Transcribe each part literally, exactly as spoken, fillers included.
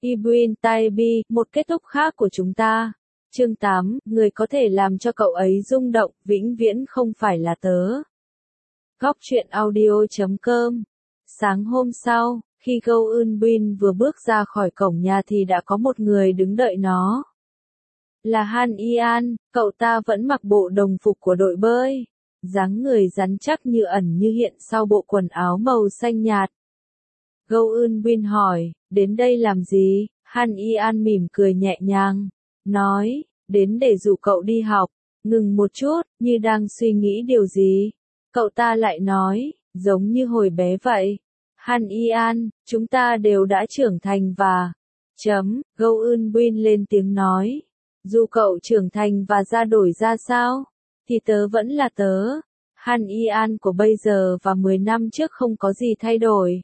Ibn Taybi, một kết thúc khác của chúng ta. Chương tám, người có thể làm cho cậu ấy rung động, vĩnh viễn không phải là tớ. Góc truyện audio chấm com. Sáng hôm sau, khi Goh Eun Bin vừa bước ra khỏi cổng nhà thì đã có một người đứng đợi nó. Là Han Ian, cậu ta vẫn mặc bộ đồng phục của đội bơi. Dáng người rắn chắc như ẩn như hiện sau bộ quần áo màu xanh nhạt. Goh Eun Bin hỏi, đến đây làm gì? Han Ian mỉm cười nhẹ nhàng, nói, đến để dụ cậu đi học. Ngừng một chút, như đang suy nghĩ điều gì. Cậu ta lại nói, giống như hồi bé vậy. Han Ian, chúng ta đều đã trưởng thành và... Chấm, Goh Eun Bin lên tiếng nói. Dù cậu trưởng thành và ra đổi ra sao, thì tớ vẫn là tớ. Han Ian của bây giờ và mười năm trước không có gì thay đổi.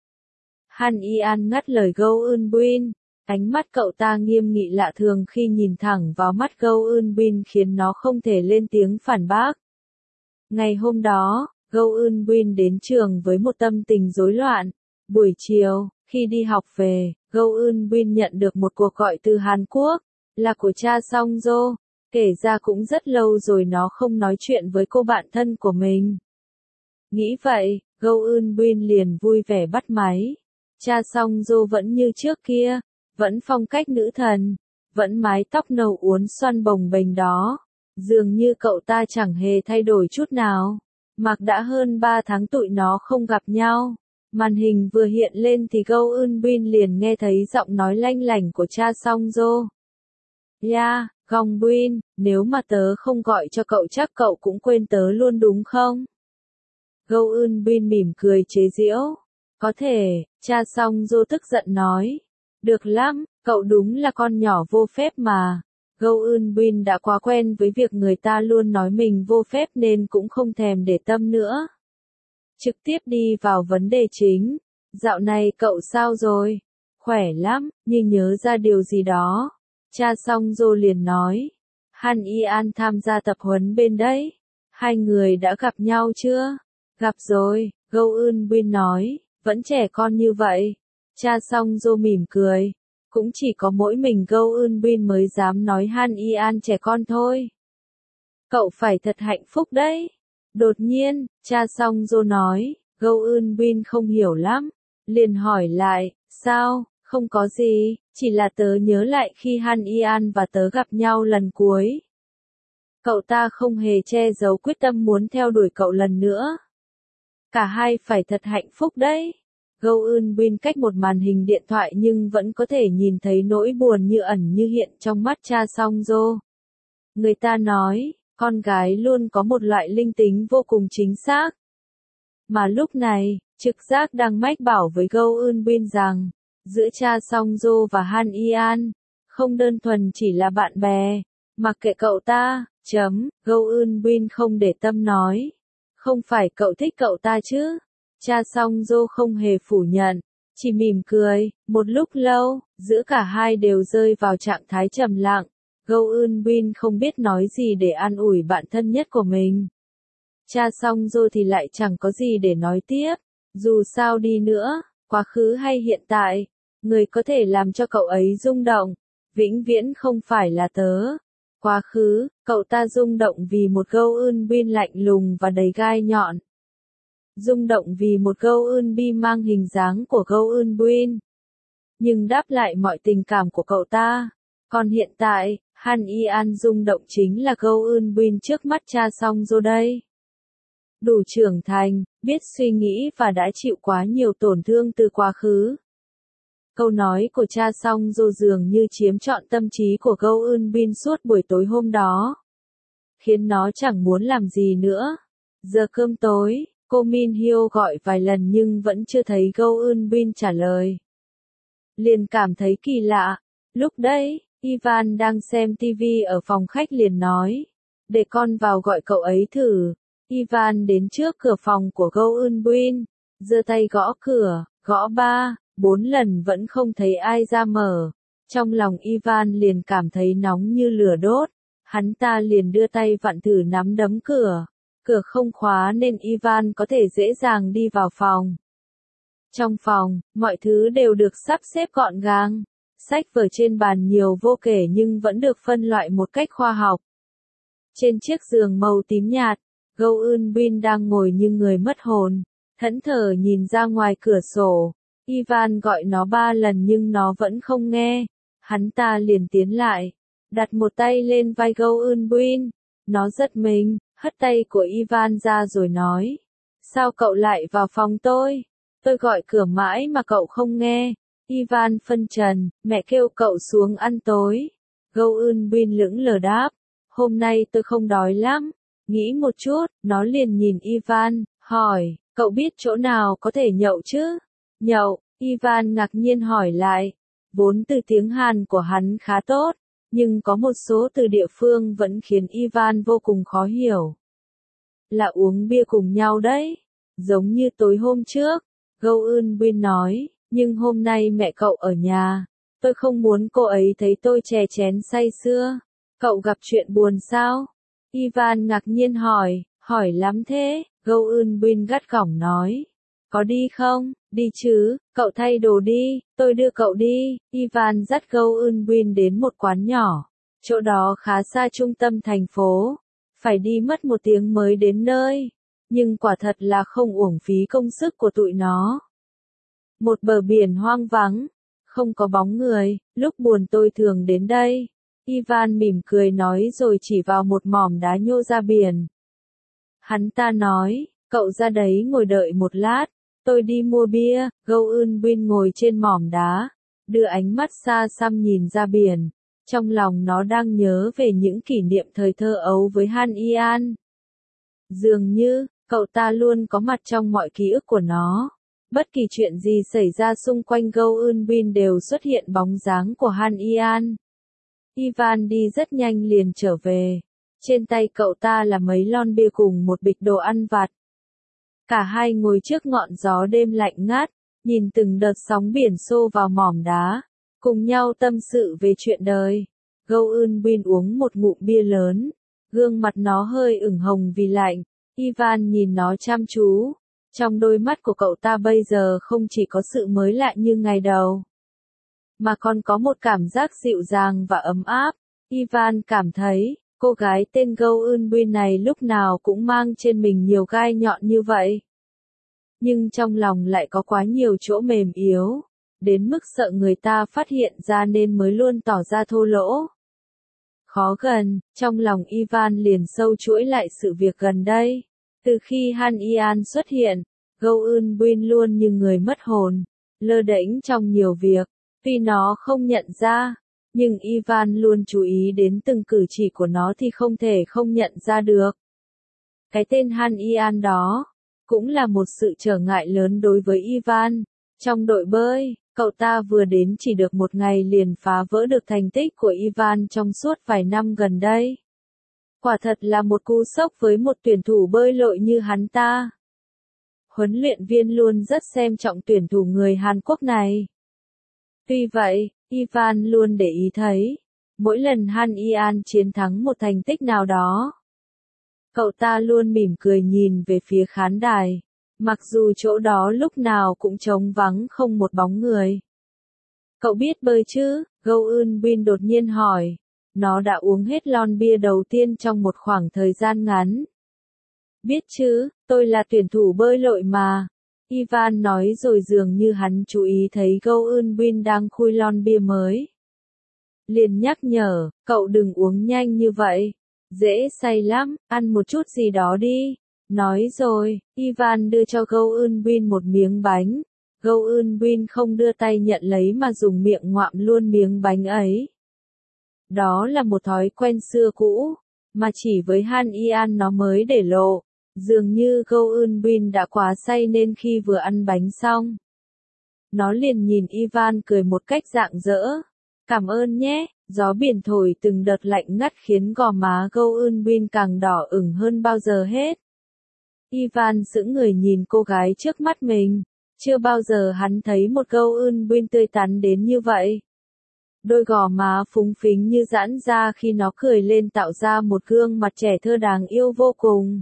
Han Ian ngắt lời Goh Eun Bin. Ánh mắt cậu ta nghiêm nghị lạ thường khi nhìn thẳng vào mắt Goh Eun Bin khiến nó không thể lên tiếng phản bác. Ngày hôm đó, Goh Eun Bin đến trường với một tâm tình rối loạn. Buổi chiều, khi đi học về, Goh Eun Bin nhận được một cuộc gọi từ Hàn Quốc, là của cha Song Jo. Kể ra cũng rất lâu rồi nó không nói chuyện với cô bạn thân của mình. Nghĩ vậy, Goh Eun Bin liền vui vẻ bắt máy. Cha Song Jo vẫn như trước kia, vẫn phong cách nữ thần, vẫn mái tóc nâu uốn xoăn bồng bềnh đó. Dường như cậu ta chẳng hề thay đổi chút nào. Mặc đã hơn ba tháng tụi nó không gặp nhau. Màn hình vừa hiện lên thì Goh Eun Bin liền nghe thấy giọng nói lanh lảnh của cha Song Jo. Ya, Gong Bin, nếu mà tớ không gọi cho cậu chắc cậu cũng quên tớ luôn đúng không? Goh Eun Bin mỉm cười chế giễu. Có thể, cha Song Jo tức giận nói. Được lắm, cậu đúng là con nhỏ vô phép mà. Goh Eun Bin đã quá quen với việc người ta luôn nói mình vô phép nên cũng không thèm để tâm nữa. Trực tiếp đi vào vấn đề chính. Dạo này cậu sao rồi? Khỏe lắm, như nhớ ra điều gì đó. Cha Song Jo liền nói. Han Ian tham gia tập huấn bên đấy. Hai người đã gặp nhau chưa? Gặp rồi, Goh Eun Bin nói. Vẫn trẻ con như vậy. Cha Song Jo mỉm cười. Cũng chỉ có mỗi mình Goh Eun Bin mới dám nói Han Ian trẻ con thôi. Cậu phải thật hạnh phúc đấy. Đột nhiên, cha Song Jo nói. Goh Eun Bin không hiểu lắm. Liền hỏi lại, sao? Không có gì, chỉ là tớ nhớ lại khi Han Ian và tớ gặp nhau lần cuối. Cậu ta không hề che giấu quyết tâm muốn theo đuổi cậu lần nữa. Cả hai phải thật hạnh phúc đấy. Goh Eun Bin cách một màn hình điện thoại nhưng vẫn có thể nhìn thấy nỗi buồn như ẩn như hiện trong mắt cha Song Jo. Người ta nói, con gái luôn có một loại linh tính vô cùng chính xác. Mà lúc này, trực giác đang mách bảo với Goh Eun Bin rằng, giữa cha Song Jo và Han Ian, không đơn thuần chỉ là bạn bè, mặc kệ cậu ta, chấm, Goh Eun Bin không để tâm nói. Không phải cậu thích cậu ta chứ? Cha Song Jo không hề phủ nhận, chỉ mỉm cười. Một lúc lâu, giữa cả hai đều rơi vào trạng thái trầm lặng. Goh Eun Bin không biết nói gì để an ủi bạn thân nhất của mình. Cha Song Jo thì lại chẳng có gì để nói tiếp. Dù sao đi nữa, quá khứ hay hiện tại, người có thể làm cho cậu ấy rung động, vĩnh viễn không phải là tớ. Quá khứ, cậu ta rung động vì một Goh Eun Bin lạnh lùng và đầy gai nhọn. Rung động vì một Goh Eun Bin mang hình dáng của Goh Eun Bin. Nhưng đáp lại mọi tình cảm của cậu ta. Còn hiện tại, Han Ian rung động chính là Goh Eun Bin trước mắt cha Song Jo đây. Đủ trưởng thành, biết suy nghĩ và đã chịu quá nhiều tổn thương từ quá khứ. Câu nói của cha Song Jo dường như chiếm trọn tâm trí của Goh Eun Bin suốt buổi tối hôm đó. Khiến nó chẳng muốn làm gì nữa. Giờ cơm tối, cô Min Hyo gọi vài lần nhưng vẫn chưa thấy Goh Eun Bin trả lời. Liền cảm thấy kỳ lạ. Lúc đấy, Ivan đang xem ti vi ở phòng khách liền nói. Để con vào gọi cậu ấy thử. Ivan đến trước cửa phòng của Goh Eun Bin. Giơ tay gõ cửa, gõ ba, bốn lần vẫn không thấy ai ra mở. Trong lòng Ivan liền cảm thấy nóng như lửa đốt. Hắn ta liền đưa tay vặn thử nắm đấm cửa. Cửa không khóa nên Ivan có thể dễ dàng đi vào phòng. Trong phòng, mọi thứ đều được sắp xếp gọn gàng. Sách vở trên bàn nhiều vô kể nhưng vẫn được phân loại một cách khoa học. Trên chiếc giường màu tím nhạt, Go Eun Bin đang ngồi như người mất hồn, thẫn thờ nhìn ra ngoài cửa sổ. Ivan gọi nó ba lần nhưng nó vẫn không nghe. Hắn ta liền tiến lại, đặt một tay lên vai Go Eun Bin. Nó giật mình, hất tay của Ivan ra rồi nói: "Sao cậu lại vào phòng tôi? Tôi gọi cửa mãi mà cậu không nghe." Ivan phân trần: "Mẹ kêu cậu xuống ăn tối." Go Eun Bin lững lờ đáp: "Hôm nay tôi không đói lắm." Nghĩ một chút, nó liền nhìn Ivan, hỏi: "Cậu biết chỗ nào có thể nhậu chứ?" "Nhậu?" Ivan ngạc nhiên hỏi lại. Vốn từ tiếng Hàn của hắn khá tốt, nhưng có một số từ địa phương vẫn khiến Ivan vô cùng khó hiểu. "Là uống bia cùng nhau đấy, giống như tối hôm trước." Go Eun Bin nói, "Nhưng hôm nay mẹ cậu ở nhà, tôi không muốn cô ấy thấy tôi chè chén say sưa." "Cậu gặp chuyện buồn sao?" Ivan ngạc nhiên hỏi, "Hỏi lắm thế." Go Eun Bin gắt gỏng nói, "Có đi không?" "Đi chứ, cậu thay đồ đi, tôi đưa cậu đi." Ivan dắt Go Eun Bin đến một quán nhỏ, chỗ đó khá xa trung tâm thành phố, phải đi mất một tiếng mới đến nơi, nhưng quả thật là không uổng phí công sức của tụi nó. Một bờ biển hoang vắng, không có bóng người, lúc buồn tôi thường đến đây. Ivan mỉm cười nói rồi chỉ vào một mỏm đá nhô ra biển. Hắn ta nói, "Cậu ra đấy ngồi đợi một lát, tôi đi mua bia." Go Eun Bin ngồi trên mỏm đá, đưa ánh mắt xa xăm nhìn ra biển. Trong lòng nó đang nhớ về những kỷ niệm thời thơ ấu với Han Ian. Dường như, cậu ta luôn có mặt trong mọi ký ức của nó. Bất kỳ chuyện gì xảy ra xung quanh Go Eun Bin đều xuất hiện bóng dáng của Han Ian. Ivan đi rất nhanh liền trở về. Trên tay cậu ta là mấy lon bia cùng một bịch đồ ăn vặt. Cả hai ngồi trước ngọn gió đêm lạnh ngắt, nhìn từng đợt sóng biển xô vào mỏm đá, cùng nhau tâm sự về chuyện đời. Go Eun Bin uống một ngụm bia lớn, gương mặt nó hơi ửng hồng vì lạnh. Ivan nhìn nó chăm chú. Trong đôi mắt của cậu ta bây giờ không chỉ có sự mới lạ như ngày đầu, mà còn có một cảm giác dịu dàng và ấm áp. Ivan cảm thấy, cô gái tên Go Eun Bin này lúc nào cũng mang trên mình nhiều gai nhọn như vậy. Nhưng trong lòng lại có quá nhiều chỗ mềm yếu, đến mức sợ người ta phát hiện ra nên mới luôn tỏ ra thô lỗ. Khó gần, trong lòng Ivan liền sâu chuỗi lại sự việc gần đây. Từ khi Han Ian xuất hiện, Go Eun Bin luôn như người mất hồn, lơ đễnh trong nhiều việc. Tuy nó không nhận ra, nhưng Ivan luôn chú ý đến từng cử chỉ của nó thì không thể không nhận ra được. Cái tên Han Ian đó, cũng là một sự trở ngại lớn đối với Ivan. Trong đội bơi, cậu ta vừa đến chỉ được một ngày liền phá vỡ được thành tích của Ivan trong suốt vài năm gần đây. Quả thật là một cú sốc với một tuyển thủ bơi lội như hắn ta. Huấn luyện viên luôn rất xem trọng tuyển thủ người Hàn Quốc này. Tuy vậy, Ivan luôn để ý thấy, mỗi lần Han Ian chiến thắng một thành tích nào đó, cậu ta luôn mỉm cười nhìn về phía khán đài, mặc dù chỗ đó lúc nào cũng trống vắng không một bóng người. "Cậu biết bơi chứ?" Go Eun Bin đột nhiên hỏi. Nó đã uống hết lon bia đầu tiên trong một khoảng thời gian ngắn. "Biết chứ, tôi là tuyển thủ bơi lội mà." Ivan nói rồi dường như hắn chú ý thấy Go Eun Bin đang khui lon bia mới. Liền nhắc nhở, "Cậu đừng uống nhanh như vậy. Dễ say lắm, ăn một chút gì đó đi." Nói rồi, Ivan đưa cho Go Eun Bin một miếng bánh. Go Eun Bin không đưa tay nhận lấy mà dùng miệng ngoạm luôn miếng bánh ấy. Đó là một thói quen xưa cũ, mà chỉ với Han Ian nó mới để lộ. Dường như Go Eun Bin đã quá say nên khi vừa ăn bánh xong, nó liền nhìn Ivan cười một cách rạng rỡ. "Cảm ơn nhé." Gió biển thổi từng đợt lạnh ngắt khiến gò má Go Eun Bin càng đỏ ửng hơn bao giờ hết. Ivan sững người nhìn cô gái trước mắt mình. Chưa bao giờ hắn thấy một Go Eun Bin tươi tắn đến như vậy. Đôi gò má phúng phính như giãn ra khi nó cười lên tạo ra một gương mặt trẻ thơ đáng yêu vô cùng.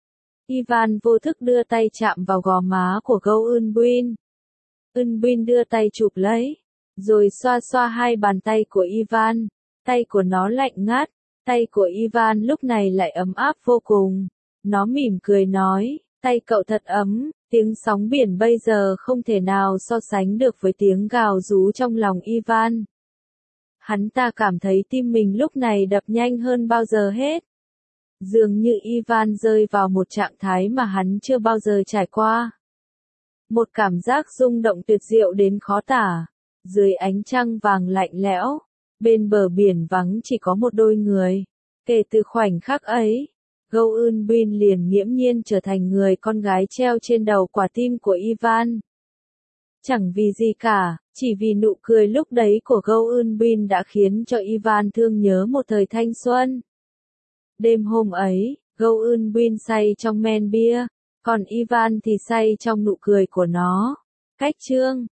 Ivan vô thức đưa tay chạm vào gò má của Go Eun Bin. Eun Bin đưa tay chụp lấy. rồi xoa xoa hai bàn tay của Ivan. Tay của nó lạnh ngắt, tay của Ivan lúc này lại ấm áp vô cùng. Nó mỉm cười nói, tay cậu thật ấm, tiếng sóng biển bây giờ không thể nào so sánh được với tiếng gào rú trong lòng Ivan. Hắn ta cảm thấy tim mình lúc này đập nhanh hơn bao giờ hết. Dường như Ivan rơi vào một trạng thái mà hắn chưa bao giờ trải qua. Một cảm giác rung động tuyệt diệu đến khó tả. Dưới ánh trăng vàng lạnh lẽo, bên bờ biển vắng chỉ có một đôi người. Kể từ khoảnh khắc ấy, Go Eun Bin liền nghiễm nhiên trở thành người con gái treo trên đầu quả tim của Ivan. Chẳng vì gì cả, chỉ vì nụ cười lúc đấy của Go Eun Bin đã khiến cho Ivan thương nhớ một thời thanh xuân. Đêm hôm ấy, Go Eun Bin say trong men bia, còn Ivan thì say trong nụ cười của nó. Cách chương